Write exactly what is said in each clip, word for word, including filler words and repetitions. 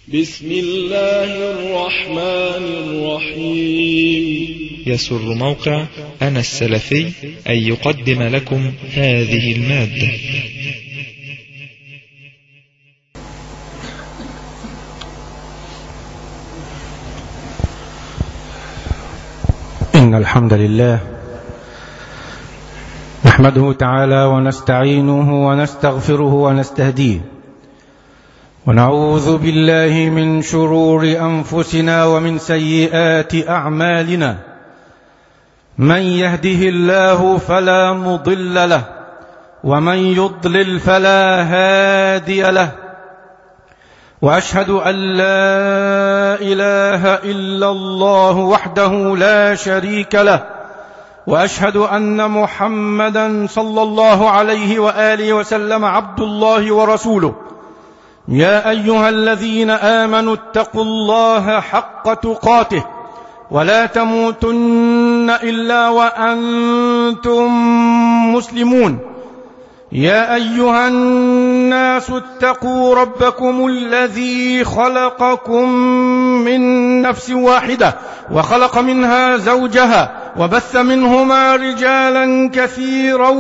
بسم الله الرحمن الرحيم. يسر موقع أنا السلفي أن يقدم لكم هذه المادة. إن الحمد لله نحمده تعالى ونستعينه ونستغفره ونستهديه، ونعوذ بالله من شرور أنفسنا ومن سيئات أعمالنا. من يهده الله فلا مضل له، ومن يضلل فلا هادي له، وأشهد أن لا إله إلا الله وحده لا شريك له، وأشهد أن محمدا صلى الله عليه وآله وسلم عبد الله ورسوله. يا أيها الذين آمنوا اتقوا الله حق تقاته ولا تموتن إلا وأنتم مسلمون. يا أيها الناس اتقوا ربكم الذي خلقكم من نفس واحدة وخلق منها زوجها وبث منهما رجالا كثيرا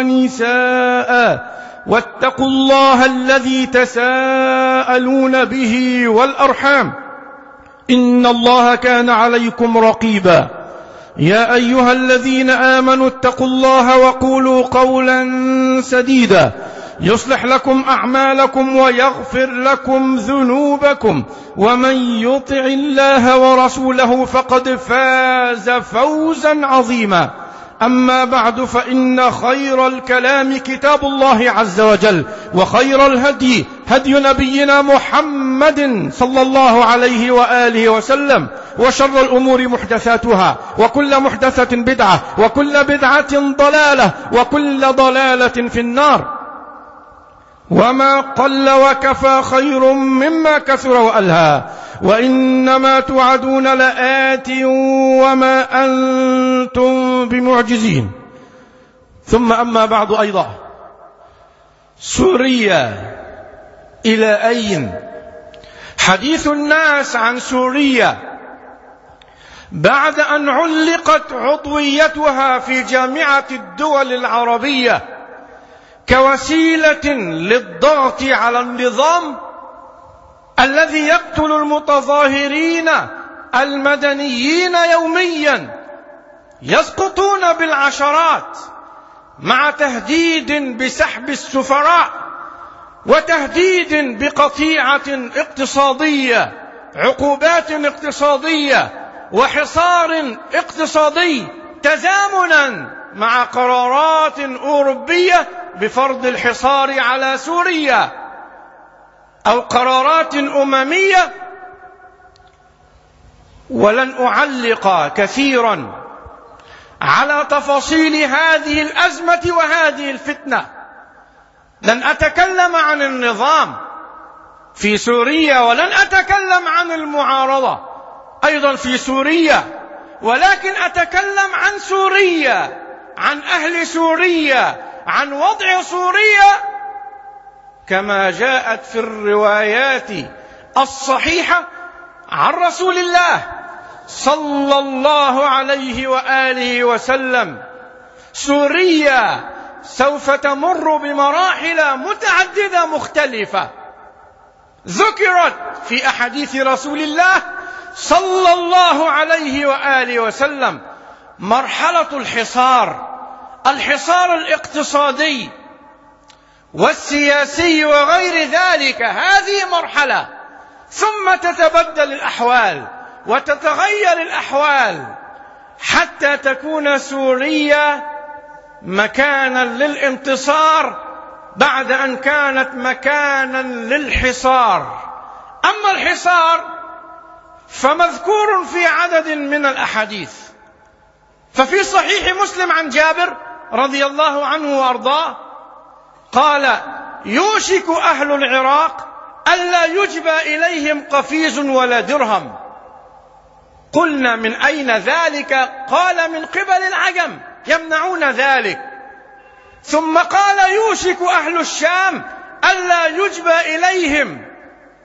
ونساء، واتقوا الله الذي تساءلون به والأرحام، إن الله كان عليكم رقيبا. يا أيها الذين آمنوا اتقوا الله وقولوا قولا سديدا يصلح لكم أعمالكم ويغفر لكم ذنوبكم، ومن يطع الله ورسوله فقد فاز فوزا عظيما. أما بعد، فإن خير الكلام كتاب الله عز وجل، وخير الهدي هدي نبينا محمد صلى الله عليه وآله وسلم، وشر الأمور محدثاتها، وكل محدثة بدعة، وكل بدعة ضلالة، وكل ضلالة في النار. وما قل وكفى خير مما كثر وألهى، وإنما توعدون لآت وما أنتم بمعجزين. ثم أما بعد، أيضا سوريا إلى أين؟ حديث الناس عن سوريا بعد أن علقت عضويتها في جامعة الدول العربية كوسيلة للضغط على النظام الذي يقتل المتظاهرين المدنيين يوميا، يسقطون بالعشرات، مع تهديد بسحب السفراء، وتهديد بقطيعة اقتصادية، عقوبات اقتصادية، وحصار اقتصادي، تزامنا مع قرارات أوروبية بفرض الحصار على سوريا، أو قرارات أممية. ولن أعلق كثيرا على تفاصيل هذه الأزمة وهذه الفتنة. لن أتكلم عن النظام في سوريا، ولن أتكلم عن المعارضة أيضا في سوريا، ولكن أتكلم عن سوريا، عن أهل سوريا، عن وضع سوريا كما جاءت في الروايات الصحيحة عن رسول الله صلى الله عليه وآله وسلم. سوريا سوف تمر بمراحل متعددة مختلفة ذكرت في أحاديث رسول الله صلى الله عليه وآله وسلم. مرحلة الحصار، الحصار الاقتصادي والسياسي وغير ذلك، هذه مرحلة، ثم تتبدل الأحوال وتتغير الأحوال حتى تكون سوريا مكانا للانتصار بعد أن كانت مكانا للحصار. أما الحصار فمذكور في عدد من الأحاديث. ففي صحيح مسلم عن جابر رضي الله عنه وأرضاه قال: يوشك أهل العراق ألا يجبى إليهم قفيز ولا درهم. قلنا: من أين ذلك؟ قال: من قبل العجم يمنعون ذلك. ثم قال: يوشك أهل الشام ألا يجبى إليهم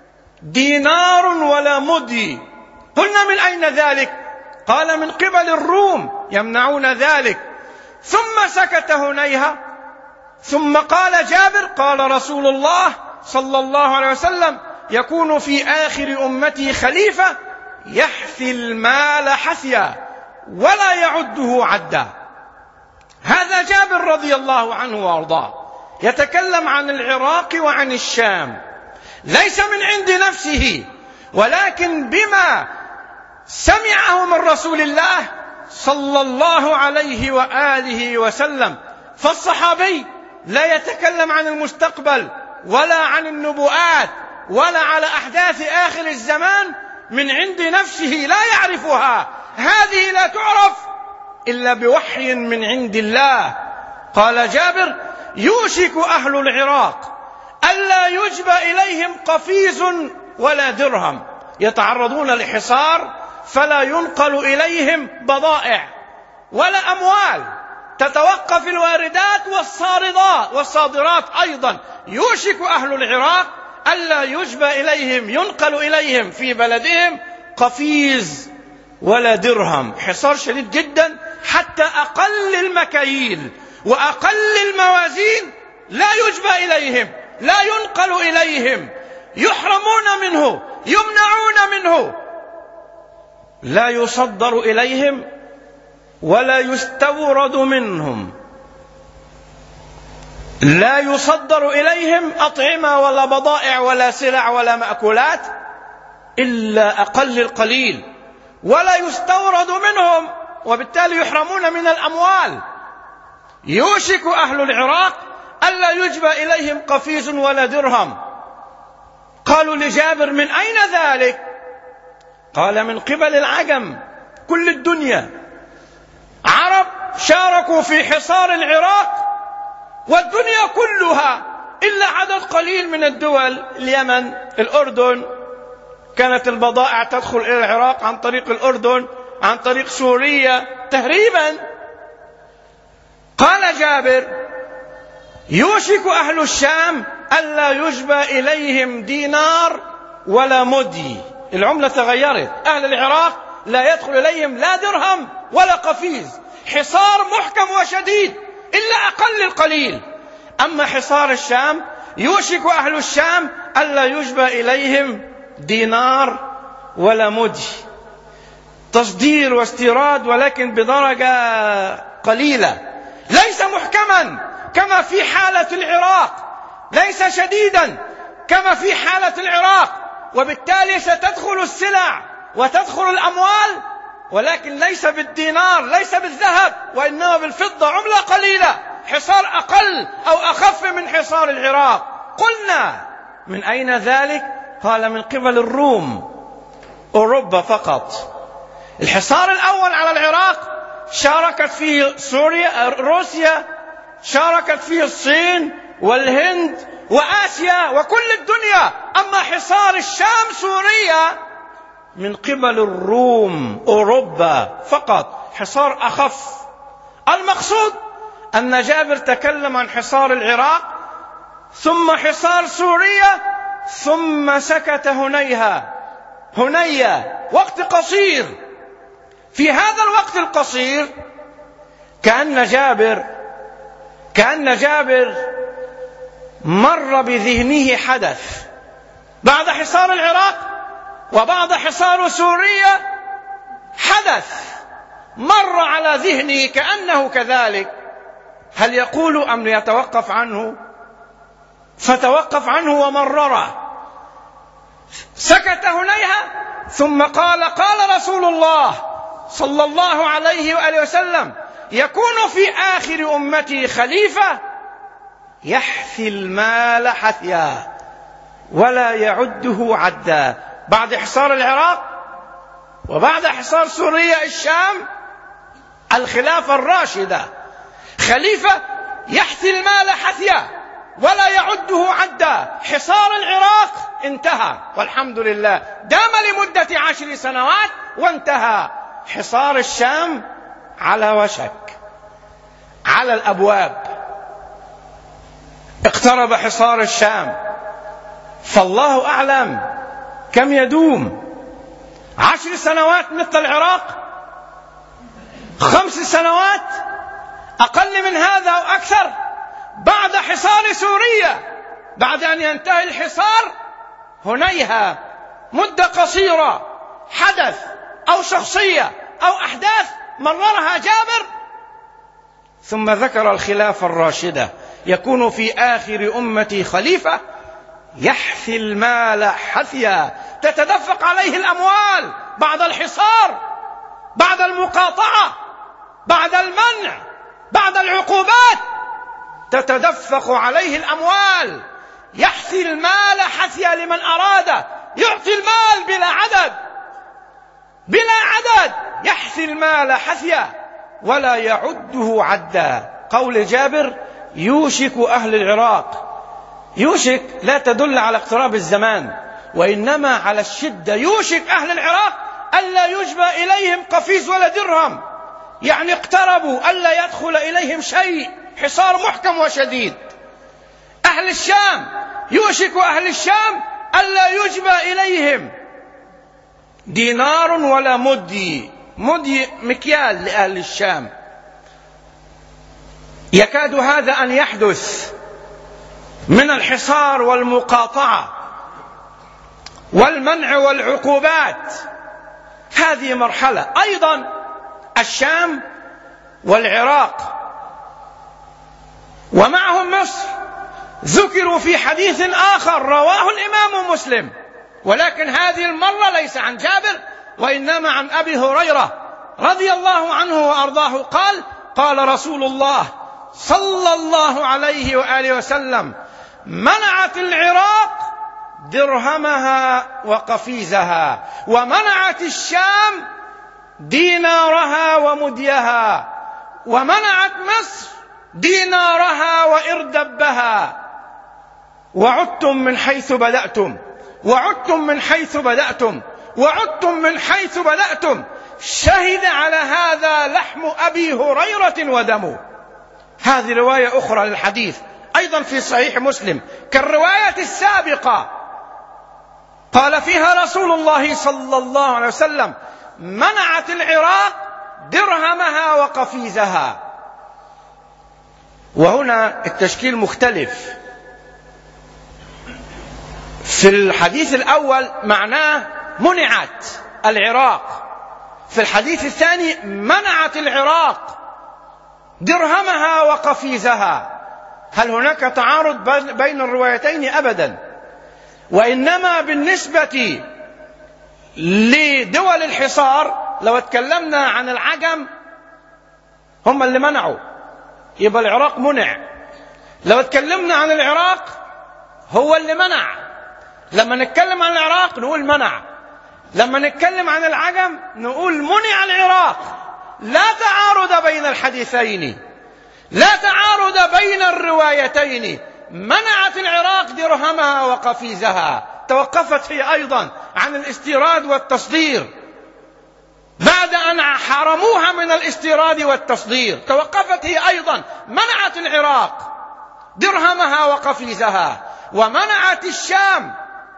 دينار ولا مدي. قلنا من أين ذلك؟ قال من قبل الروم يمنعون ذلك. ثم سكت هنيهة، ثم قال جابر قال رسول الله صلى الله عليه وسلم يكون في آخر أمتي خليفة يحثي المال حثيا ولا يعده عدا. هذا جابر رضي الله عنه وارضاه يتكلم عن العراق وعن الشام، ليس من عند نفسه ولكن بما سمعه من رسول الله صلى الله عليه وآله وسلم. فالصحابي لا يتكلم عن المستقبل ولا عن النبوءات ولا على أحداث آخر الزمان من عند نفسه، لا يعرفها، هذه لا تعرف إلا بوحي من عند الله. قال جابر يوشك أهل العراق ألا يجبى إليهم قفيز ولا درهم، يتعرضون لحصار فلا ينقل إليهم بضائع ولا أموال، تتوقف الواردات والصادرات والصادرات أيضا. يوشك أهل العراق ألا يجبى إليهم ينقل إليهم في بلدهم قفيز ولا درهم. حصار شديد جدا، حتى أقل المكاييل وأقل الموازين لا يجبى إليهم، لا ينقل إليهم، يحرمون منه، يمنعون منه، لا يصدر إليهم ولا يستورد منهم، لا يصدر إليهم أطعمة ولا بضائع ولا سلع ولا مأكولات إلا أقل القليل، ولا يستورد منهم، وبالتالي يحرمون من الأموال. يوشك أهل العراق ألا يجبى إليهم قفيز ولا درهم. قالوا لجابر من أين ذلك؟ قال من قبل العجم، كل الدنيا عرب شاركوا في حصار العراق، والدنيا كلها إلا عدد قليل من الدول، اليمن، الأردن، كانت البضائع تدخل إلى العراق عن طريق الأردن، عن طريق سوريا تهريبا. قال جابر يوشك أهل الشام ألا يجبى إليهم دينار ولا مدي، العملة تغيرت، أهل العراق لا يدخل إليهم لا درهم ولا قفيز، حصار محكم وشديد إلا أقل القليل. أما حصار الشام يوشك أهل الشام ألا يجبى إليهم دينار ولا مدي، تصدير واستيراد ولكن بدرجة قليلة، ليس محكما كما في حالة العراق، ليس شديدا كما في حالة العراق، وبالتالي ستدخل السلع وتدخل الأموال، ولكن ليس بالدينار، ليس بالذهب، وإنما بالفضة، عملة قليلة، حصار أقل أو أخف من حصار العراق. قلنا من أين ذلك؟ قال من قبل الروم، أوروبا فقط. الحصار الأول على العراق شاركت فيه سوريا، روسيا، شاركت فيه الصين والهند وآسيا وكل الدنيا. أما حصار الشام سوريا من قبل الروم، أوروبا فقط، حصار أخف. المقصود أن جابر تكلم عن حصار العراق ثم حصار سوريا ثم سكت هنيها هنيا وقت قصير. في هذا الوقت القصير كأن جابر كأن جابر مر بذهنه حدث بعد حصار العراق وبعد حصار سوريا، حدث مر على ذهنه كأنه كذلك، هل يقول أم يتوقف عنه؟ فتوقف عنه ومرره، سكت هنيها ثم قال قال رسول الله صلى الله عليه وآله وسلم يكون في آخر أمتي خليفة يحثي المال حثيا ولا يعده عدا. بعد حصار العراق وبعد حصار سوريا الشام، الخلافة الراشدة، خليفة يحثي المال حثيا ولا يعده عدا. حصار العراق انتهى والحمد لله، دام لمدة عشر سنوات وانتهى. حصار الشام على وشك، على الأبواب، اقترب حصار الشام، فالله أعلم كم يدوم؟ عشر سنوات مثل العراق؟ خمس سنوات؟ أقل من هذا أو أكثر؟ بعد حصار سوريا، بعد أن ينتهي الحصار هنيها مدة قصيرة حدث أو شخصية أو أحداث مررها جابر، ثم ذكر الخلافة الراشدة: يكون في آخر أمتي خليفة يحثي المال حثيا، تتدفق عليه الأموال بعد الحصار، بعد المقاطعة، بعد المنع، بعد العقوبات، تتدفق عليه الأموال. يحثي المال حثيا لمن أراد، يعطي المال بلا عدد، بلا عدد، يحثي المال حثيا ولا يعده عدا. قول جابر: يوشك أهل العراق. يوشك لا تدل على اقتراب الزمان، وإنما على الشدة. يوشك أهل العراق ألا يجبى إليهم قفيز ولا درهم، يعني اقتربوا ألا يدخل إليهم شيء، حصار محكم وشديد. أهل الشام: يوشك أهل الشام ألا يجبى إليهم دينار ولا مدي. مدي مكيال لأهل الشام. يكاد هذا أن يحدث من الحصار والمقاطعة والمنع والعقوبات. هذه مرحلة. أيضا الشام والعراق ومعهم مصر ذكروا في حديث آخر رواه الإمام مسلم، ولكن هذه المرة ليس عن جابر وإنما عن أبي هريرة رضي الله عنه وأرضاه قال: قال رسول الله صلى الله عليه وآله وسلم: منعت العراق درهمها وقفيزها، ومنعت الشام دينارها ومديها، ومنعت مصر دينارها وإردبها. وعدتم من حيث بدأتم، وعدتم من حيث بدأتم، وعدتم من حيث بدأتم. شهد على هذا لحم أبي هريرة ودمه. هذه رواية أخرى للحديث أيضا في صحيح مسلم كالرواية السابقة، قال فيها رسول الله صلى الله عليه وسلم: منعت العراق درهمها وقفيزها. وهنا التشكيل مختلف. في الحديث الأول معناه منعت العراق، في الحديث الثاني منعت العراق درهمها وقفيزها. هل هناك تعارض بين الروايتين؟ أبدا. وإنما بالنسبة لدول الحصار لو اتكلمنا عن العجم هم اللي منعوا، يبقى العراق منع. لو اتكلمنا عن العراق هو اللي منع. لما نتكلم عن العراق نقول منع، لما نتكلم عن العجم نقول منع العراق. لا تعارض بين الحديثين، لا تعارض بين الروايتين. منعت العراق درهمها وقفيزها، توقفت هي أيضا عن الاستيراد والتصدير بعد أن حرموها من الاستيراد والتصدير، توقفت هي أيضا. منعت العراق درهمها وقفيزها، ومنعت الشام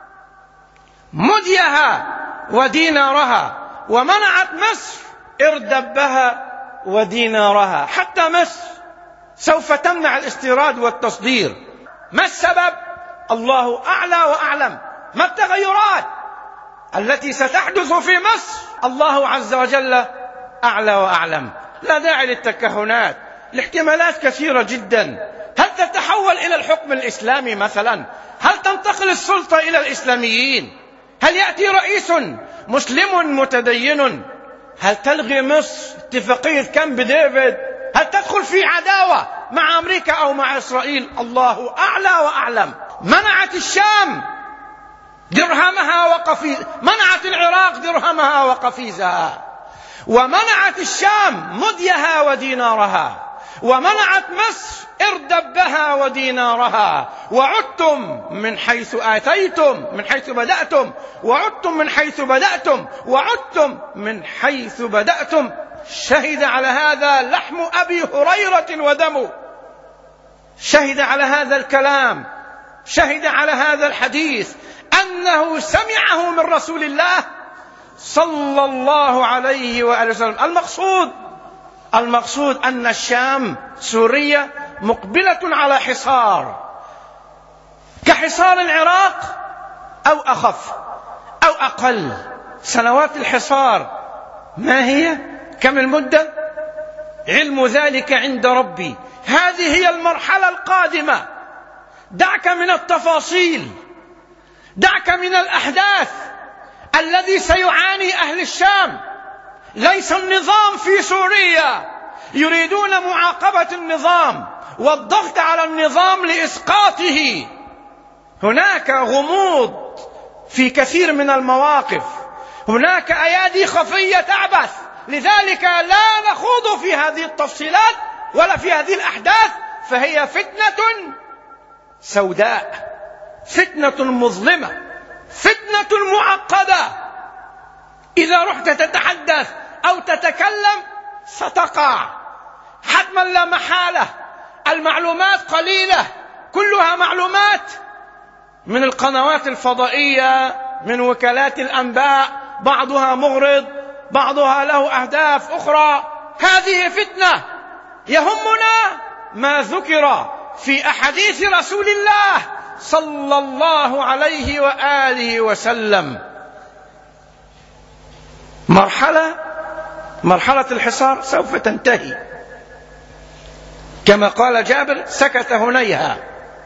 مديها ودينارها، ومنعت مصر إردبها ودينارها. حتى مصر سوف تمنع الاستيراد والتصدير. ما السبب؟ الله أعلى وأعلم. ما التغيرات التي ستحدث في مصر؟ الله عز وجل أعلى وأعلم. لا داعي للتكهنات، الاحتمالات كثيرة جدا. هل تتحول إلى الحكم الإسلامي مثلا؟ هل تنتقل السلطة إلى الإسلاميين؟ هل يأتي رئيس مسلم متدين؟ هل تلغي مصر اتفاقية كامب ديفيد؟ هل تدخل في عداوة مع أمريكا أو مع إسرائيل؟ الله أعلى وأعلم. منعت الشام درهمها وقفيز، منعت العراق درهمها وقفيزها، ومنعت الشام مديها ودينارها، ومنعت مصر إردبها ودينارها. وعدتم من حيث آتيتم، من حيث بدأتم، وعدتم من حيث بدأتم، وعدتم من حيث بدأتم. شهد على هذا لحم أبي هريرة ودمه، شهد على هذا الكلام، شهد على هذا الحديث أنه سمعه من رسول الله صلى الله عليه وآله وسلم. المقصود المقصود أن الشام سوريا مقبلة على حصار كحصار العراق أو أخف أو أقل. سنوات الحصار ما هي؟ كم المدة؟ علم ذلك عند ربي. هذه هي المرحلة القادمة. دعك من التفاصيل، دعك من الأحداث. الذي سيعاني أهل الشام ليس النظام في سوريا، يريدون معاقبة النظام والضغط على النظام لإسقاطه. هناك غموض في كثير من المواقف، هناك أيادي خفية تعبث، لذلك لا نخوض في هذه التفصيلات ولا في هذه الأحداث، فهي فتنة سوداء، فتنة مظلمة، فتنة معقدة. إذا رحت تتحدث أو تتكلم ستقع حتما لا محالة. المعلومات قليلة، كلها معلومات من القنوات الفضائية، من وكالات الأنباء، بعضها مغرض، بعضها له أهداف أخرى. هذه فتنة. يهمنا ما ذكر في أحاديث رسول الله صلى الله عليه وآله وسلم. مرحلة مرحلة الحصار سوف تنتهي كما قال جابر: سكت هنيها.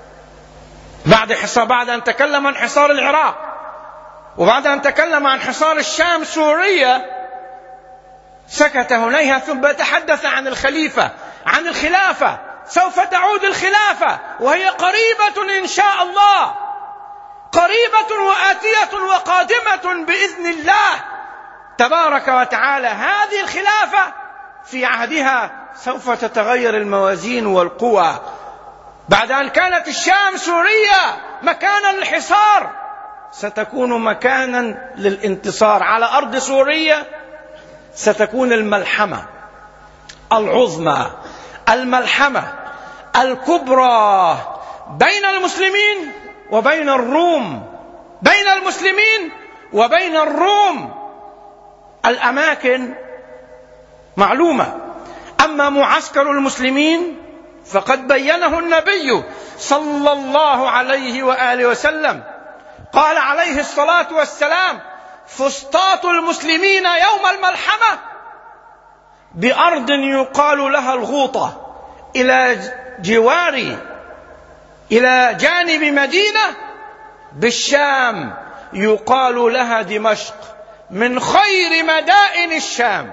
بعد حصار، بعد أن تكلم عن حصار العراق، وبعد أن تكلم عن حصار الشام سوريا، سكت هنيها، ثم تحدث عن الخليفة، عن الخلافة. سوف تعود الخلافة وهي قريبة إن شاء الله، قريبة وآتية وقادمة بإذن الله تبارك وتعالى. هذه الخلافة في عهدها سوف تتغير الموازين والقوى. بعد أن كانت الشام سوريا مكانا للحصار، ستكون مكانا للانتصار. على أرض سوريا ستكون الملحمة العظمى، الملحمة الكبرى بين المسلمين وبين الروم، بين المسلمين وبين الروم. الأماكن معلومة. أما معسكر المسلمين فقد بينه النبي صلى الله عليه وآله وسلم. قال عليه الصلاة والسلام: فسطاط المسلمين يوم الملحمة بأرض يقال لها الغوطة، إلى جوار إلى جانب مدينة بالشام يقال لها دمشق، من خير مدائن الشام.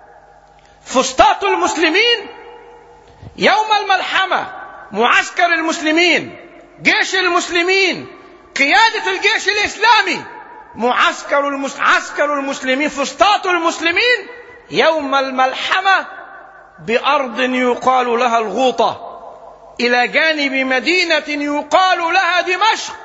فسطاط المسلمين يوم الملحمة، معسكر المسلمين، جيش المسلمين، قيادة الجيش الإسلامي، معسكر المس... عسكر المسلمين، فسطاط المسلمين يوم الملحمة بأرض يقال لها الغوطة، إلى جانب مدينة يقال لها دمشق،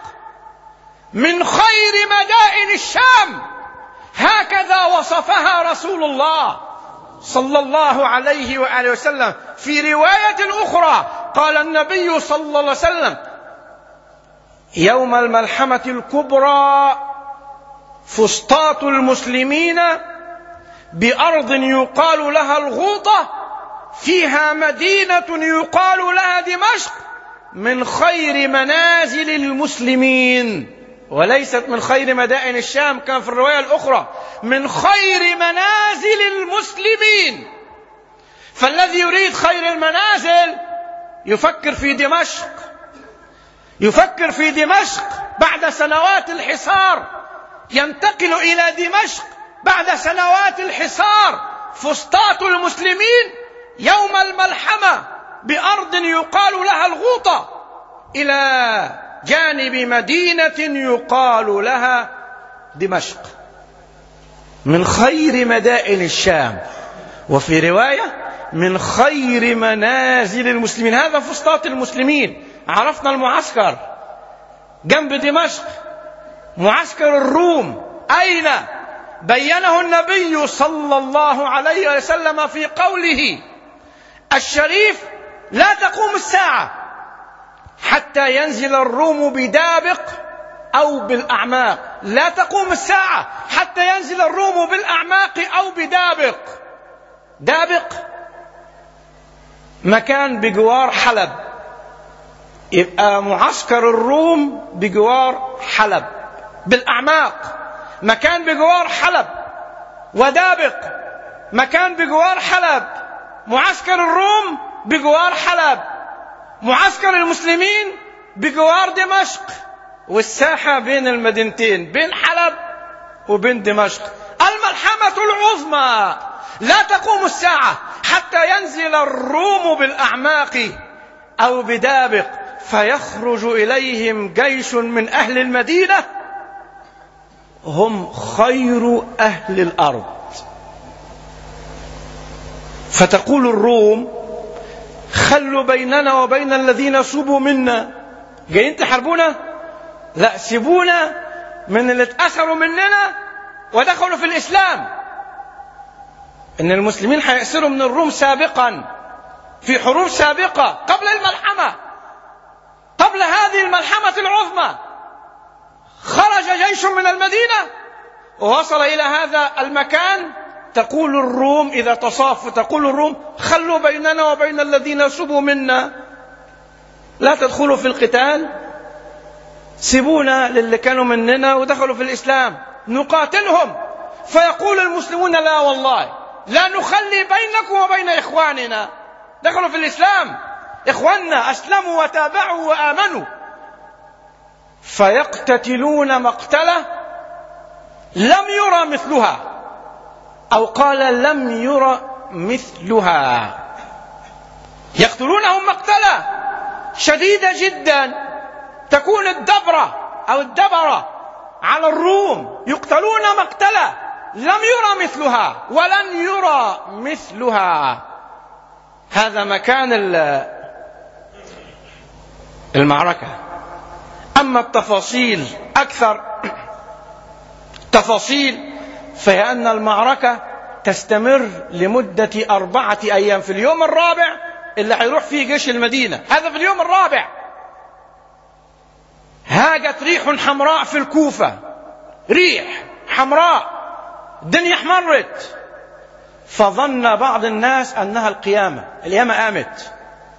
من خير مدائن الشام. هكذا وصفها رسول الله صلى الله عليه وآله وسلم. في رواية أخرى قال النبي صلى الله عليه وسلم: يوم الملحمة الكبرى فسطاط المسلمين بأرض يقال لها الغوطة، فيها مدينة يقال لها دمشق، من خير منازل المسلمين، وليست من خير مدائن الشام كان في الرواية الأخرى، من خير منازل المسلمين. فالذي يريد خير المنازل يفكر في دمشق، يفكر في دمشق بعد سنوات الحصار، ينتقل إلى دمشق بعد سنوات الحصار. فسطاط المسلمين يوم الملحمة بأرض يقال لها الغوطة، إلى جانب مدينة يقال لها دمشق، من خير مدائن الشام، وفي رواية من خير منازل المسلمين. هذا فسطاط المسلمين. عرفنا المعسكر جنب دمشق. معسكر الروم أين؟ بينه النبي صلى الله عليه وسلم في قوله الشريف: لا تقوم الساعة حتى ينزل الروم بدابق أو بالأعماق. لا تقوم الساعة حتى ينزل الروم بالأعماق أو بدابق. دابق مكان بجوار حلب، يبقى معسكر الروم بجوار حلب. بالأعماق مكان بجوار حلب، ودابق مكان بجوار حلب. معسكر الروم بجوار حلب، معسكر المسلمين بجوار دمشق، والساحة بين المدينتين، بين حلب وبين دمشق. الملحمة العظمى. لا تقوم الساعة حتى ينزل الروم بالأعماق أو بدابق، فيخرج إليهم جيش من أهل المدينة هم خير أهل الأرض. فتقول الروم: خلوا بيننا وبين الذين صبوا منا. جايين تحاربونا؟ لا، سيبونا من اللي اتأثروا مننا ودخلوا في الإسلام. إن المسلمين هيأسروا من الروم سابقا في حروب سابقة قبل الملحمة، قبل هذه الملحمة العظمى. خرج جيش من المدينة ووصل إلى هذا المكان. تقول الروم إذا تصاف، تقول الروم: خلوا بيننا وبين الذين صبوا منا، لا تدخلوا في القتال، سيبونا للي كانوا مننا ودخلوا في الإسلام نقاتلهم. فيقول المسلمون: لا والله، لا نخلي بينكم وبين إخواننا، دخلوا في الإسلام، إخواننا أسلموا وتابعوا وآمنوا. فيقتتلون مقتلة لم يرى مثلها، أو قال لم يرى مثلها. يقتلونهم مقتلة شديدة جدا، تكون الدبرة أو الدبرة على الروم، يقتلون مقتلة لم يرى مثلها ولن يرى مثلها. هذا مكان المعركة. أما التفاصيل أكثر تفاصيل، فهي أن المعركة تستمر لمدة أربعة أيام. في اليوم الرابع اللي هيروح فيه جيش المدينة، هذا في اليوم الرابع، هاجت ريح حمراء في الكوفة، ريح حمراء، الدنيا احمرت، فظن بعض الناس أنها القيامة، القيامة قامت.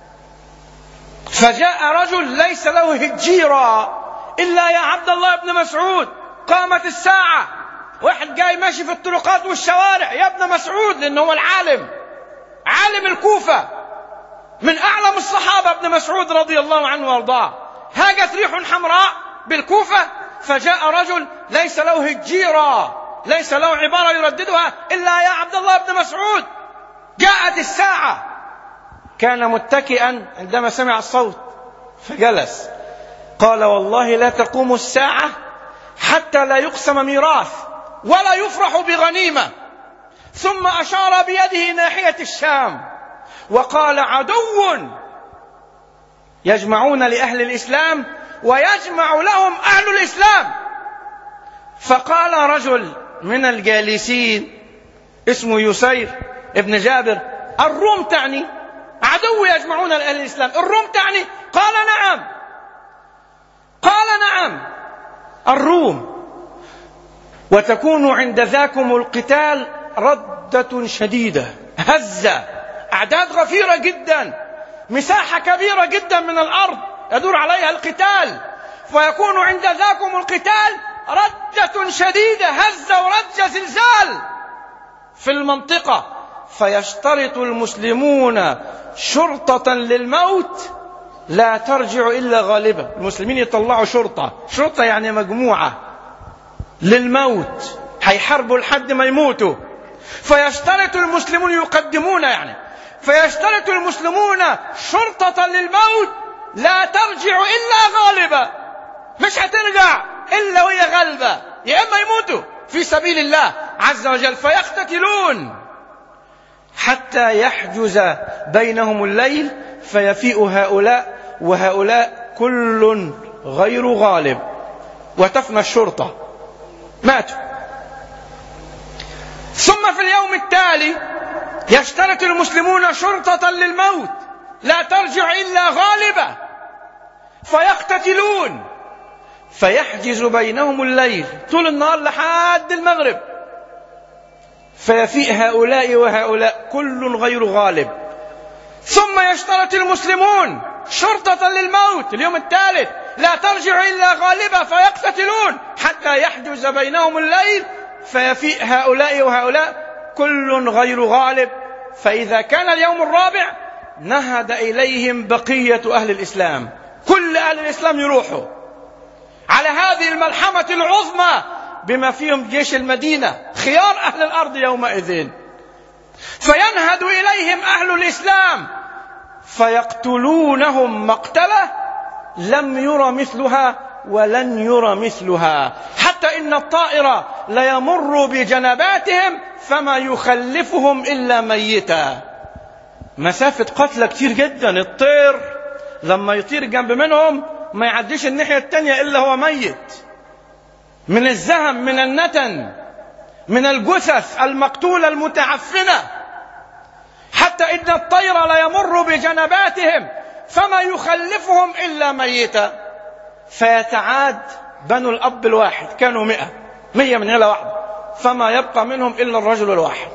فجاء رجل ليس له هجيرة إلا يا عبد الله بن مسعود، قامت الساعة. واحد جاي ماشي في الطرقات والشوارع: يا ابن مسعود، لأنه هو العالم، عالم الكوفة، من أعلم الصحابة ابن مسعود رضي الله عنه وارضاه. هاجت ريح حمراء بالكوفة، فجاء رجل ليس له هجيرة، ليس له عبارة يرددها إلا يا عبد الله بن مسعود. جاءت الساعة، كان متكئا عندما سمع الصوت فجلس. قال: والله لا تقوم الساعة حتى لا يقسم ميراث ولا يفرح بغنيمة. ثم أشار بيده ناحية الشام وقال: عدو يجمعون لأهل الإسلام ويجمع لهم أهل الإسلام. فقال رجل من الجالسين اسمه يسير ابن جابر: الروم تعني؟ عدو يجمعون لأهل الإسلام، الروم تعني؟ قال: نعم. قال: نعم الروم. وتكون عند ذاكم القتال ردة شديدة، هزة، أعداد غفيرة جدا، مساحة كبيرة جدا من الأرض يدور عليها القتال. فيكون عند ذاكم القتال ردة شديدة، هزة ورجة، زلزال في المنطقة. فيشترط المسلمون شرطة للموت لا ترجع إلا غالبة. المسلمين يطلعوا شرطة، شرطة يعني مجموعة للموت، هيحاربوا لحد ما يموتوا. فيشترط المسلمون يقدمون يعني فيشترط المسلمون شرطة للموت لا ترجع إلا غالبة، مش هترجع إلا وهي غالبة، يا إما يموتوا في سبيل الله عز وجل. فيقتتلون حتى يحجز بينهم الليل، فيفيء هؤلاء وهؤلاء كل غير غالب، وتفنى الشرطة، ماتوا. ثم في اليوم التالي يشترط المسلمون شرطة للموت لا ترجع إلا غالبة، فيقتتلون فيحجز بينهم الليل طول النهار لحد المغرب، فيفيء هؤلاء وهؤلاء كل غير غالب. ثم يشترط المسلمون شرطة للموت اليوم الثالث، لا ترجع إلا غالبة، فيقتتلون حتى يحجز بينهم الليل، فيفيء هؤلاء وهؤلاء كل غير غالب. فإذا كان اليوم الرابع نهد إليهم بقية أهل الإسلام، كل أهل الإسلام يروحوا على هذه الملحمة العظمى بما فيهم جيش المدينة خيار أهل الأرض يومئذ، فينهد إليهم أهل الإسلام فيقتلونهم مقتلة لم ير مثلها ولن ير مثلها، حتى إن الطائر ليمر بجنباتهم فما يخلفهم إلا ميتا. مسافة قتلى كتير جدا، الطير لما يطير جنب منهم ما يعديش الناحية التانية إلا هو ميت من الزهم، من النتن، من الجثث المقتولة المتعفنة، حتى إن الطير ليمر بجنباتهم فما يخلفهم إلا ميتا. فيتعاد بنو الأب الواحد، كانوا مئة مية من عيلة واحدة، فما يبقى منهم إلا الرجل الواحد.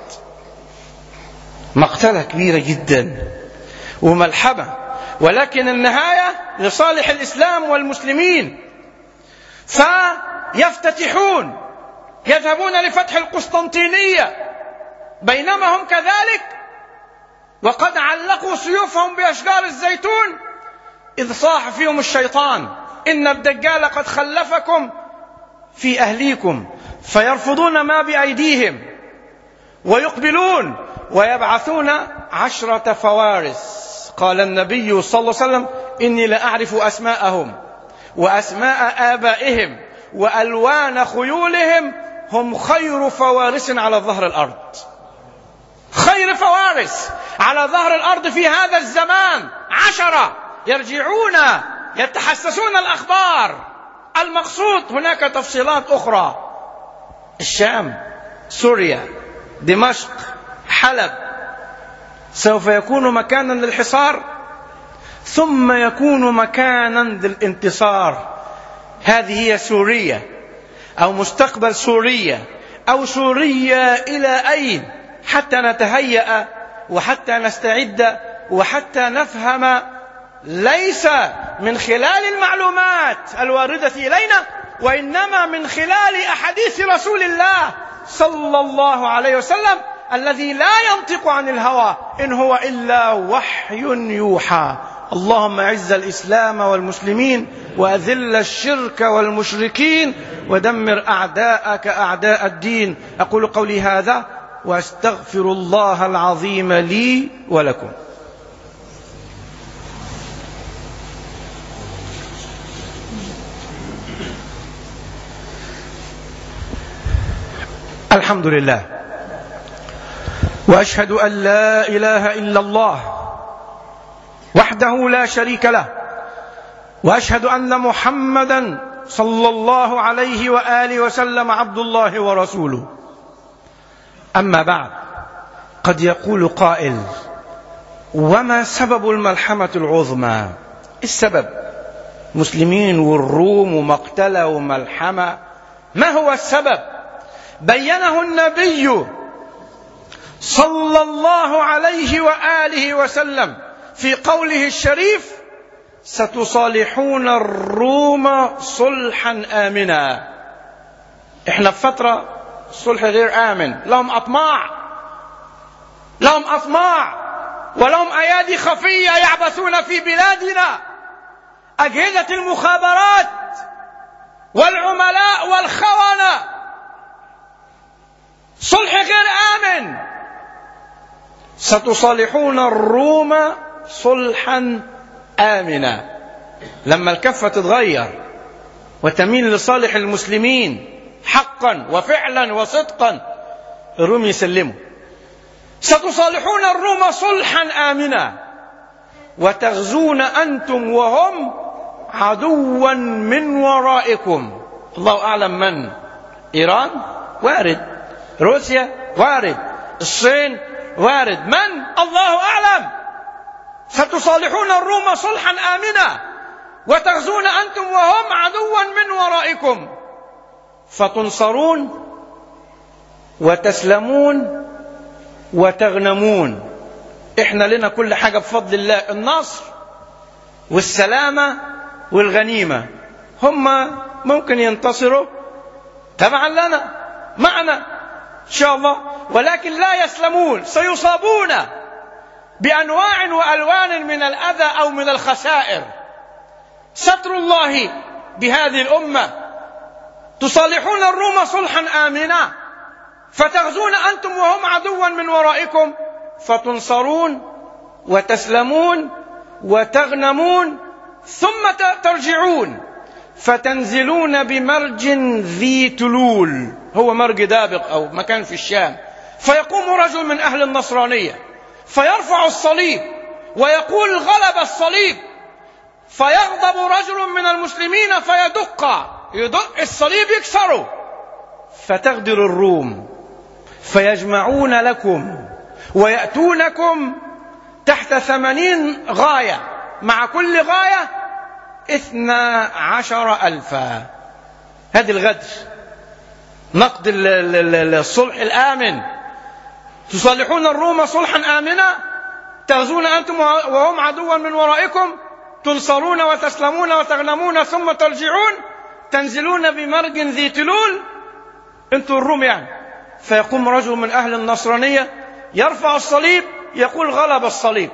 مقتلة كبيرة جدا وملحمة، ولكن النهاية لصالح الإسلام والمسلمين. فيفتتحون، يذهبون لفتح القسطنطينية، بينما هم كذلك وقد علقوا سيوفهم بأشجار الزيتون إذ صاح فيهم الشيطان إن الدجال قد خلفكم في أهليكم، فيرفضون ما بأيديهم ويقبلون ويبعثون عشرة فوارس. قال النبي صلى الله عليه وسلم إني لأعرف أسماءهم وأسماء آبائهم وألوان خيولهم، هم خير فوارس على ظهر الأرض، خير فوارس على ظهر الأرض في هذا الزمان. عشرة يرجعون يتحسسون الأخبار. المقصود هناك تفصيلات أخرى، الشام، سوريا، دمشق، حلب سوف يكون مكانا للحصار ثم يكون مكانا للانتصار. هذه هي سوريا أو مستقبل سوريا، أو سوريا إلى أين، حتى نتهيأ وحتى نستعد وحتى نفهم، ليس من خلال المعلومات الواردة إلينا، وإنما من خلال أحاديث رسول الله صلى الله عليه وسلم الذي لا ينطق عن الهوى إن هو إلا وحي يوحى. اللهم أعز الإسلام والمسلمين وأذل الشرك والمشركين ودمر أعداءك أعداء الدين. أقول قولي هذا وأستغفر الله العظيم لي ولكم. الحمد لله، وأشهد أن لا إله إلا الله وحده لا شريك له، وأشهد أن محمدا صلى الله عليه وآله وسلم عبد الله ورسوله. أما بعد، قد يقول قائل: وما سبب الملحمة العظمى؟ السبب مسلمين والروم ومقتلة وملحمة، ما هو السبب؟ بينه النبي صلى الله عليه وآله وسلم في قوله الشريف: ستصالحون الروم صلحا آمنا. احنا في فترة صلح غير آمن، لهم أطماع، لهم أطماع ولهم أيادي خفية يعبثون في بلادنا. أجهزة المخابرات والعملاء والخونة، صلح غير آمن. ستصالحون الروم صلحا آمنا. لما الكفة تتغير وتميل لصالح المسلمين حقا وفعلا وصدقا، الروم يسلموا. ستصالحون الروم صلحا آمنا وتغزون أنتم وهم عدوا من ورائكم. الله أعلم من. إيران وارد، روسيا وارد، الصين وارد، من؟ الله أعلم. ستصالحون الروم صلحا آمنا وتغزون أنتم وهم عدوا من ورائكم فتنصرون وتسلمون وتغنمون. احنا لنا كل حاجة بفضل الله، النصر والسلامة والغنيمة. هم ممكن ينتصروا تبعا لنا معنا إن شاء الله، ولكن لا يسلمون، سيصابون بأنواع وألوان من الأذى أو من الخسائر. ستر الله بهذه الأمة. تصالحون الروم صلحا آمنا فتغزون أنتم وهم عدوا من ورائكم فتنصرون وتسلمون وتغنمون ثم ترجعون فتنزلون بمرج ذي تلول، هو مرج دابق أو مكان في الشام، فيقوم رجل من أهل النصرانية فيرفع الصليب ويقول غلب الصليب، فيغضب رجل من المسلمين فيدق يدق الصليب يكسره، فتغدر الروم فيجمعون لكم ويأتونكم تحت ثمانين غاية، مع كل غاية اثنا عشر ألفا. هذه الغدر، نقد الصلح الآمن. تصالحون الروم صلحا آمنا، تغزون أنتم وهم عدوا من ورائكم، تنصرون وتسلمون وتغنمون ثم ترجعون، تنزلون بمرج ذي تلول، انتم الروم يعني. فيقوم رجل من أهل النصرانية يرفع الصليب يقول غلب الصليب،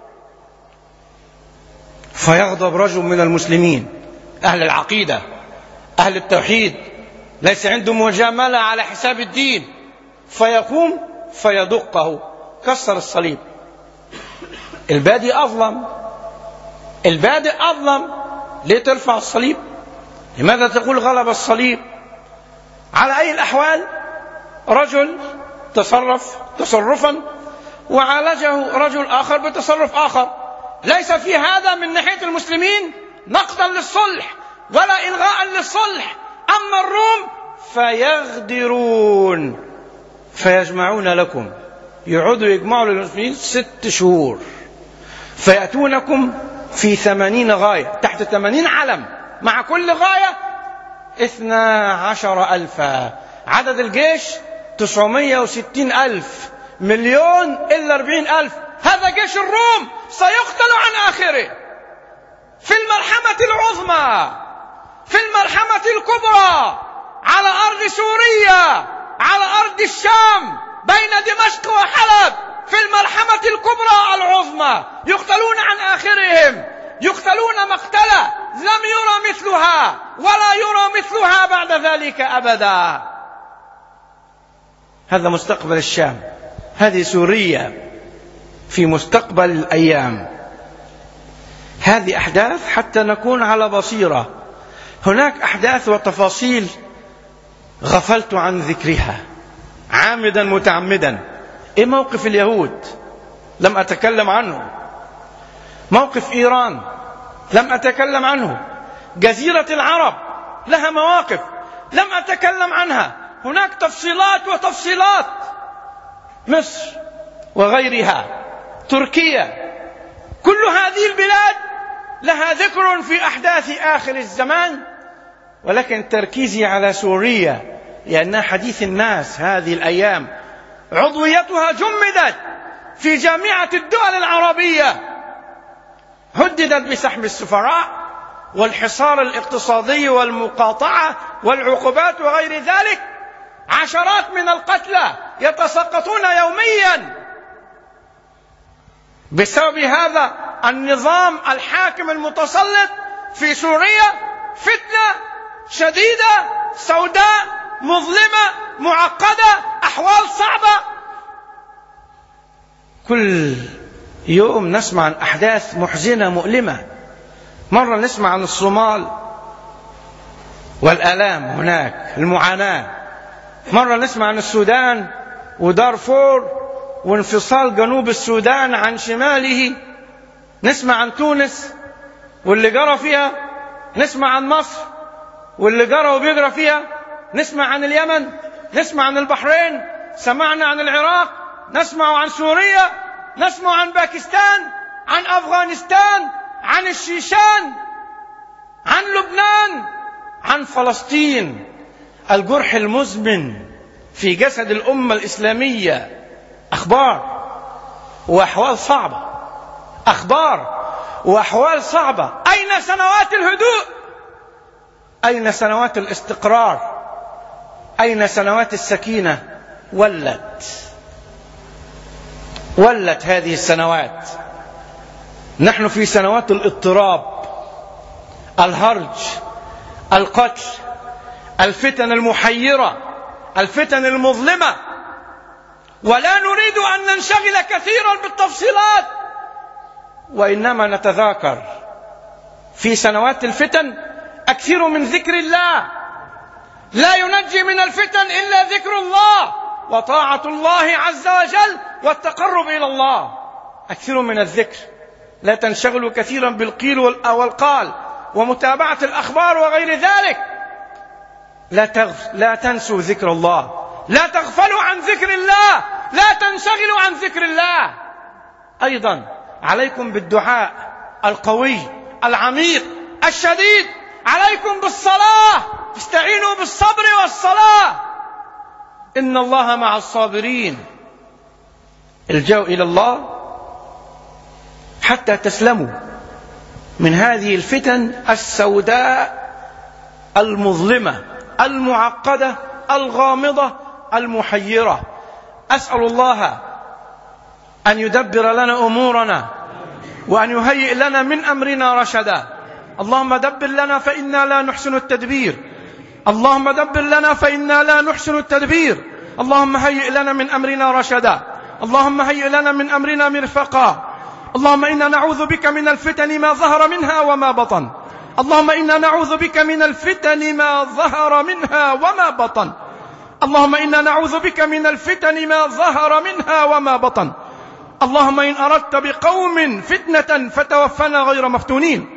فيغضب رجل من المسلمين أهل العقيدة أهل التوحيد ليس عندهم مجاملة على حساب الدين، فيقوم فيدقه، كسر الصليب. البادئ أظلم، البادئ أظلم. ليه ترفع الصليب؟ لماذا تقول غلب الصليب؟ على أي الأحوال رجل تصرف تصرفا وعالجه رجل آخر بتصرف آخر، ليس في هذا من ناحية المسلمين نقدا للصلح ولا إلغاء للصلح. أما الروم فيغدرون فيجمعون لكم، يعودوا يجمعوا للمسلمين ست شهور، فيأتونكم في ثمانين غاية تحت ثمانين علم، مع كل غاية اثنا عشر ألفا. عدد الجيش تسعمائة وستين ألف، مليون إلا أربعين ألف. هذا جيش الروم سيقتل عن آخره في الملحمة العظمى، في الملحمة الكبرى، على أرض سوريا، على أرض الشام، بين دمشق وحلب، في الملحمة الكبرى العظمى يقتلون عن آخرهم، يقتلون مقتلة لم يرى مثلها ولا يرى مثلها بعد ذلك أبدا. هذا مستقبل الشام، هذه سوريا في مستقبل الأيام. هذه أحداث حتى نكون على بصيرة. هناك أحداث وتفاصيل غفلت عن ذكرها عامدا متعمدا. إيه موقف اليهود؟ لم أتكلم عنه. موقف إيران لم أتكلم عنه. جزيرة العرب لها مواقف لم أتكلم عنها. هناك تفصيلات وتفصيلات. مصر وغيرها، تركيا، كل هذه البلاد لها ذكر في أحداث آخر الزمان، ولكن تركيزي على سوريا لأنها حديث الناس هذه الأيام. عضويتها جمدت في جامعة الدول العربية، هددت بسحب السفراء والحصار الاقتصادي والمقاطعة والعقوبات وغير ذلك. عشرات من القتلى يتساقطون يوميا بسبب هذا النظام الحاكم المتسلط في سوريا. فتنة شديدة سوداء مظلمة معقدة، أحوال صعبة. كل يوم نسمع عن أحداث محزنة مؤلمة. مرة نسمع عن الصومال والآلام هناك، المعاناة. مرة نسمع عن السودان ودارفور وانفصال جنوب السودان عن شماله. نسمع عن تونس واللي جرى فيها. نسمع عن مصر واللي جرى وبيجرى فيها. نسمع عن اليمن، نسمع عن البحرين، سمعنا عن العراق، نسمع عن سوريا، نسمع عن باكستان، عن أفغانستان، عن الشيشان. عن لبنان، عن فلسطين، الجرح المزمن في جسد الأمة الإسلامية. أخبار وأحوال صعبة، أخبار وأحوال صعبة. أين سنوات الهدوء؟ أين سنوات الاستقرار؟ أين سنوات السكينة؟ ولت ولت هذه السنوات. نحن في سنوات الاضطراب، الهرج، القتل، الفتن المحيرة، الفتن المظلمة، ولا نريد أن ننشغل كثيرا بالتفصيلات، وإنما نتذاكر في سنوات الفتن أكثر من ذكر الله. لا ينجي من الفتن إلا ذكر الله وطاعة الله عز وجل والتقرب إلى الله. أكثر من الذكر، لا تنشغلوا كثيرا بالقيل والقال ومتابعة الأخبار وغير ذلك. لا, تغف... لا تنسوا ذكر الله، لا تغفلوا عن ذكر الله، لا تنشغلوا عن ذكر الله. أيضا عليكم بالدعاء القوي العميق الشديد، عليكم بالصلاة، استعينوا بالصبر والصلاة، إن الله مع الصابرين. الجوا إلى الله حتى تسلموا من هذه الفتن السوداء المظلمة المعقدة الغامضة المحيرة. أسأل الله أن يدبر لنا أمورنا وأن يهيئ لنا من أمرنا رشدا. اللهم دبر لنا فإنا لا نحسن التدبير، اللهم دبر لنا فإنا لا نحسن التدبير. اللهم هيئ لنا من أمرنا رشدا، اللهم هيئ لنا من أمرنا مرفقا. اللهم إنا نعوذ بك من الفتن ما ظهر منها وما بطن، اللهم إنا نعوذ بك من الفتن ما ظهر منها وما بطن، اللهم إنا نعوذ بك من الفتن ما ظهر منها وما بطن. اللهم إن أردت بقوم فتنة فتوفنا غير مفتونين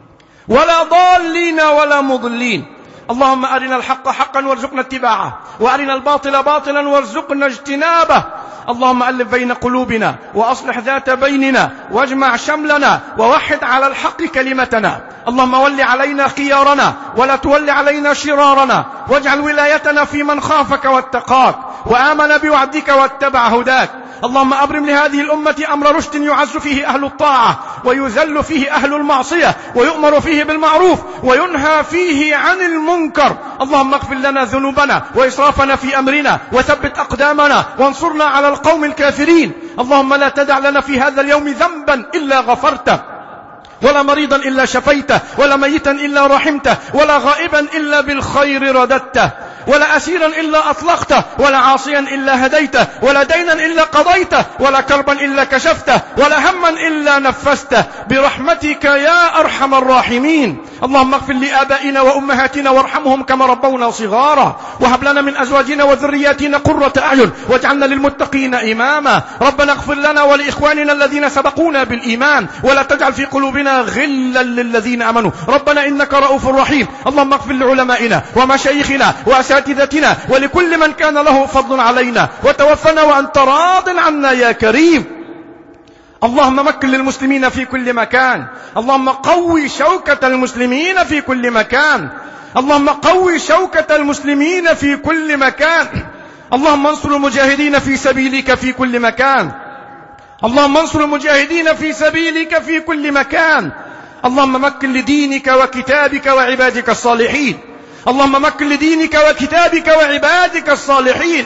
ولا ضالين ولا مضلين. اللهم أرنا الحق حقا وارزقنا اتباعه، وأرنا الباطل باطلا وارزقنا اجتنابه. اللهم ألف بين قلوبنا وأصلح ذات بيننا واجمع شملنا ووحد على الحق كلمتنا. اللهم ول علينا خيارنا ولا تول علينا شرارنا، واجعل ولايتنا في من خافك واتقاك وآمن بوعدك واتبع هداك. اللهم أبرم لهذه الأمة أمر رشد يعز فيه أهل الطاعة ويذل فيه أهل المعصية، ويؤمر فيه بالمعروف وينهى فيه عن المنكر. اللهم اغفر لنا ذنوبنا وإسرافنا في أمرنا وثبت أقدامنا وانصرنا على القوم الكافرين. اللهم لا تدع لنا في هذا اليوم ذنبا إلا غفرته، ولا مريضا إلا شفيته، ولا ميتا إلا رحمته، ولا غائبا إلا بالخير رددته، ولا أسيرا إلا أطلقته، ولا عاصيا إلا هديته، ولا دينا إلا قضيته، ولا كربا إلا كشفته، ولا هما إلا نفسته، برحمتك يا أرحم الراحمين. اللهم اغفر لآبائنا وأمهاتنا وارحمهم كما ربونا صغارا، وهب لنا من أزواجنا وذرياتنا قرة أعين واجعلنا للمتقين إماما. ربنا اغفر لنا ولإخواننا الذين سبقونا بالإيمان، ولا تجعل في قلوبنا غلا للذين آمنوا ربنا إنك رؤوف رحيم. اللهم اغفر لعلمائنا ومشايخنا وأساتذتنا ولكل من كان له فضل علينا، وتوفنا وأنت راض عنا يا كريم. اللهم مكن للمسلمين في كل مكان، اللهم قوي شوكة المسلمين في كل مكان، اللهم قوي شوكة المسلمين في كل مكان. اللهم انصر المجاهدين في سبيلك في كل مكان، اللهم انصر المجاهدين في سبيلك في كل مكان. اللهم مكن لدينك وكتابك وعبادك الصالحين، اللهم مكن لدينك وكتابك وعبادك الصالحين،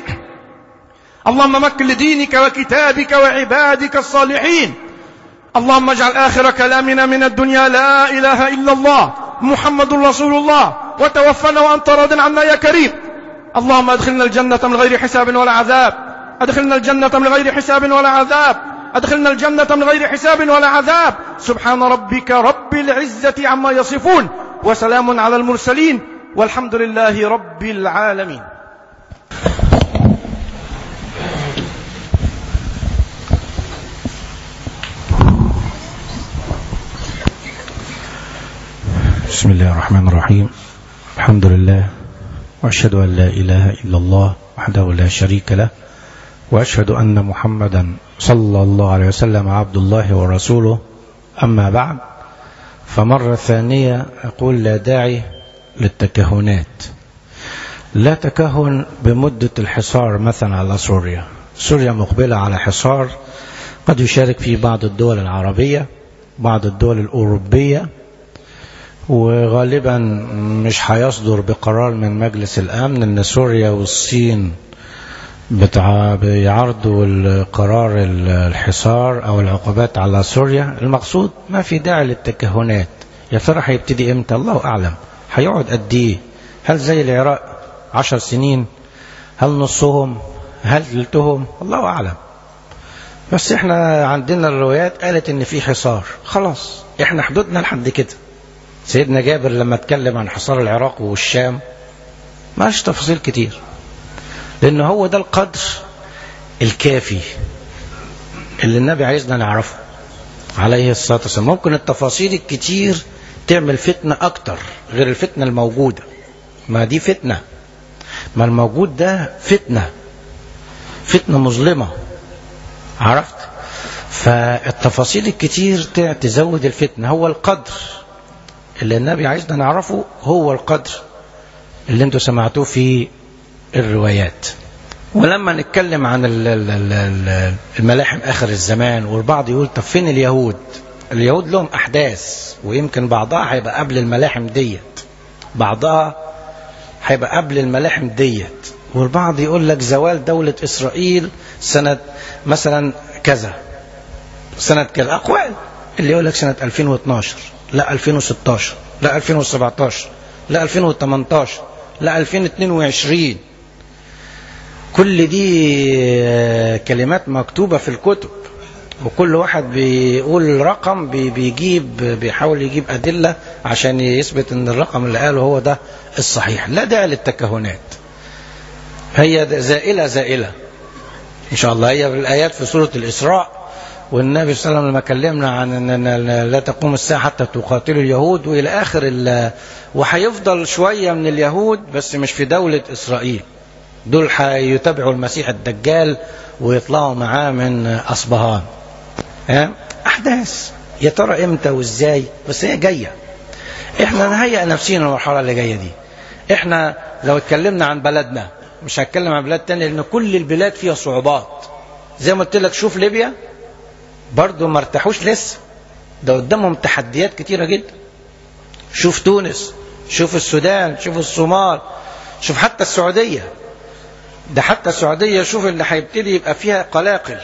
اللهم مكن لدينك وكتابك وعبادك الصالحين. اللهم اجعل آخر كلامنا من الدنيا لا إله إلا الله محمد رسول الله، وتوفنا وأنت راض عنا يا كريم. اللهم ادخلنا الجنة من غير حساب ولا عذاب، ادخلنا الجنة من غير حساب ولا عذاب، ادخلنا الجنة من غير حساب ولا عذاب. سبحان ربك رب العزة عما يصفون، وسلام على المرسلين، والحمد لله رب العالمين. بسم الله الرحمن الرحيم. الحمد لله، وأشهد أن لا إله إلا الله وحده لا شريك له، وأشهد أن محمدا صلى الله عليه وسلم عبد الله ورسوله. أما بعد، فمرة ثانية أقول لا داعي للتكهنات. لا تكهن بمدة الحصار مثلا على سوريا. سوريا مقبلة على حصار قد يشارك فيه بعض الدول العربية، بعض الدول الأوروبية، وغالبا مش هيصدر بقرار من مجلس الأمن أن سوريا والصين بيعرضوا القرار الحصار أو العقوبات على سوريا. المقصود ما في داعي للتكهنات. يا ترى هيبتدي امتى؟ الله أعلم. هيقعد قد ايه؟ هل زي العراق عشر سنين؟ هل نصهم؟ هل ثلثهم؟ الله أعلم. بس احنا عندنا الروايات قالت ان في حصار، خلاص احنا حدودنا لحد كده. سيدنا جابر لما اتكلم عن حصار العراق والشام ماش تفاصيل كتير، لأن هو ده القدر الكافي اللي النبي عايزنا نعرفه عليه الصلاة والسلام. ممكن التفاصيل الكتير تعمل فتنة أكتر غير الفتنة الموجودة. ما دي فتنة، ما الموجود ده فتنة، فتنة مظلمة، عرفت؟ فالتفاصيل الكتير تزود الفتنة. هو القدر اللي النبي عايزنا نعرفه، هو القدر اللي انتوا سمعتوه في الروايات. ولما نتكلم عن الملاحم آخر الزمان، والبعض يقول طب فين اليهود؟ اليهود لهم أحداث، ويمكن بعضها هيبقى قبل الملاحم ديت، بعضها هيبقى قبل الملاحم ديت. والبعض يقول لك زوال دولة إسرائيل سنة مثلا كذا، سنة كذا، أقوال. اللي يقول لك سنة ألفين واثناشر، لا ألفين وستاشر، لا ألفين وسبعتاشر، لا ألفين وثمانية عشر، لا ألفين واثنين وعشرين. كل دي كلمات مكتوبة في الكتب، وكل واحد بيقول رقم بيجيب بيحاول يجيب أدلة عشان يثبت ان الرقم اللي قاله هو ده الصحيح. لا داعي للتكهنات، هي زائلة زائلة إن شاء الله. هي الآيات في سورة الإسراء، والنبي صلى الله عليه وسلم لما كلمنا عن أن لا تقوم الساعة حتى تقاتلوا اليهود وإلى آخر. وهيفضل شوية من اليهود بس مش في دولة إسرائيل، دول هيتبعوا المسيح الدجال ويطلعوا معاه من أصبهان. أحداث يا ترى إمتى وإزاي، بس هي جاية. إحنا نهيئ نفسينا المرحلة اللي جاية دي. إحنا لو اتكلمنا عن بلدنا، مش هتكلم عن بلاد تانية لأن كل البلاد فيها صعوبات. زي ما قلت لك، شوف ليبيا برضو ما ارتاحوش لسه، ده قدامهم تحديات كتيرة جدا. شوف تونس، شوف السودان، شوف الصومال، شوف حتى السعودية. ده حتى السعودية شوف اللي هيبتدي يبقى فيها قلاقل،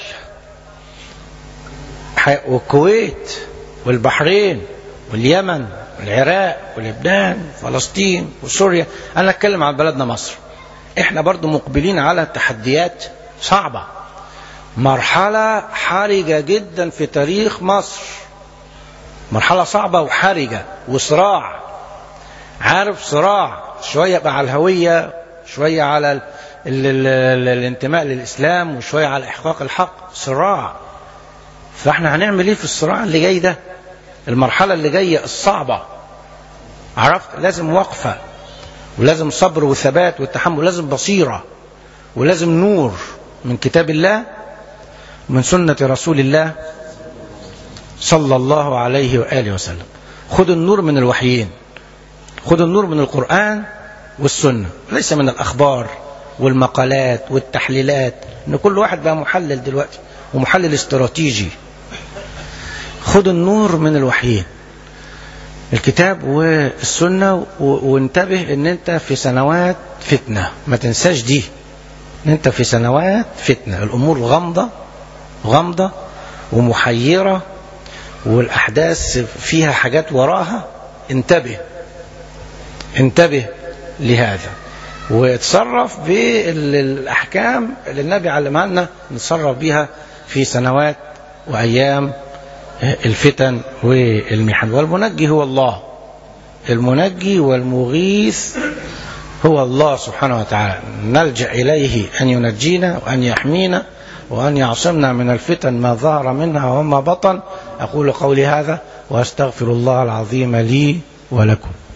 والكويت والبحرين واليمن والعراق ولبنان وفلسطين وسوريا. أنا أتكلم عن بلدنا مصر، إحنا برضو مقبلين على تحديات صعبة. مرحلة حرجة جدا في تاريخ مصر، مرحلة صعبة وحرجة وصراع. عارف صراع شوية بقى على الهوية، شوية على ال ال ال ال الانتماء للإسلام، وشوية على إحقاق الحق. صراع. فاحنا هنعمل ايه في الصراع اللي جاي ده؟ المرحلة اللي جاية الصعبة، عرفت؟ لازم وقفة، ولازم صبر وثبات والتحمل، ولازم بصيرة، ولازم نور من كتاب الله ومن سنة رسول الله صلى الله عليه وآله وسلم. خد النور من الوحيين، خد النور من القرآن والسنة، ليس من الأخبار والمقالات والتحليلات، إن كل واحد بقى محلل دلوقتي ومحلل استراتيجي. خد النور من الوحيين، الكتاب والسنة، وانتبه ان انت في سنوات فتنة. ما تنساش دي، ان انت في سنوات فتنة. الامور غامضة غامضة ومحيرة، والاحداث فيها حاجات وراها. انتبه انتبه لهذا، وتصرف بالاحكام اللي النبي علمها لنا نتصرف بها في سنوات وايام الفتن والمحن. والمنجي هو الله، المنجي والمغيث هو الله سبحانه وتعالى. نلجأ إليه أن ينجينا وأن يحمينا وأن يعصمنا من الفتن ما ظهر منها وما بطن. أقول قولي هذا وأستغفر الله العظيم لي ولكم.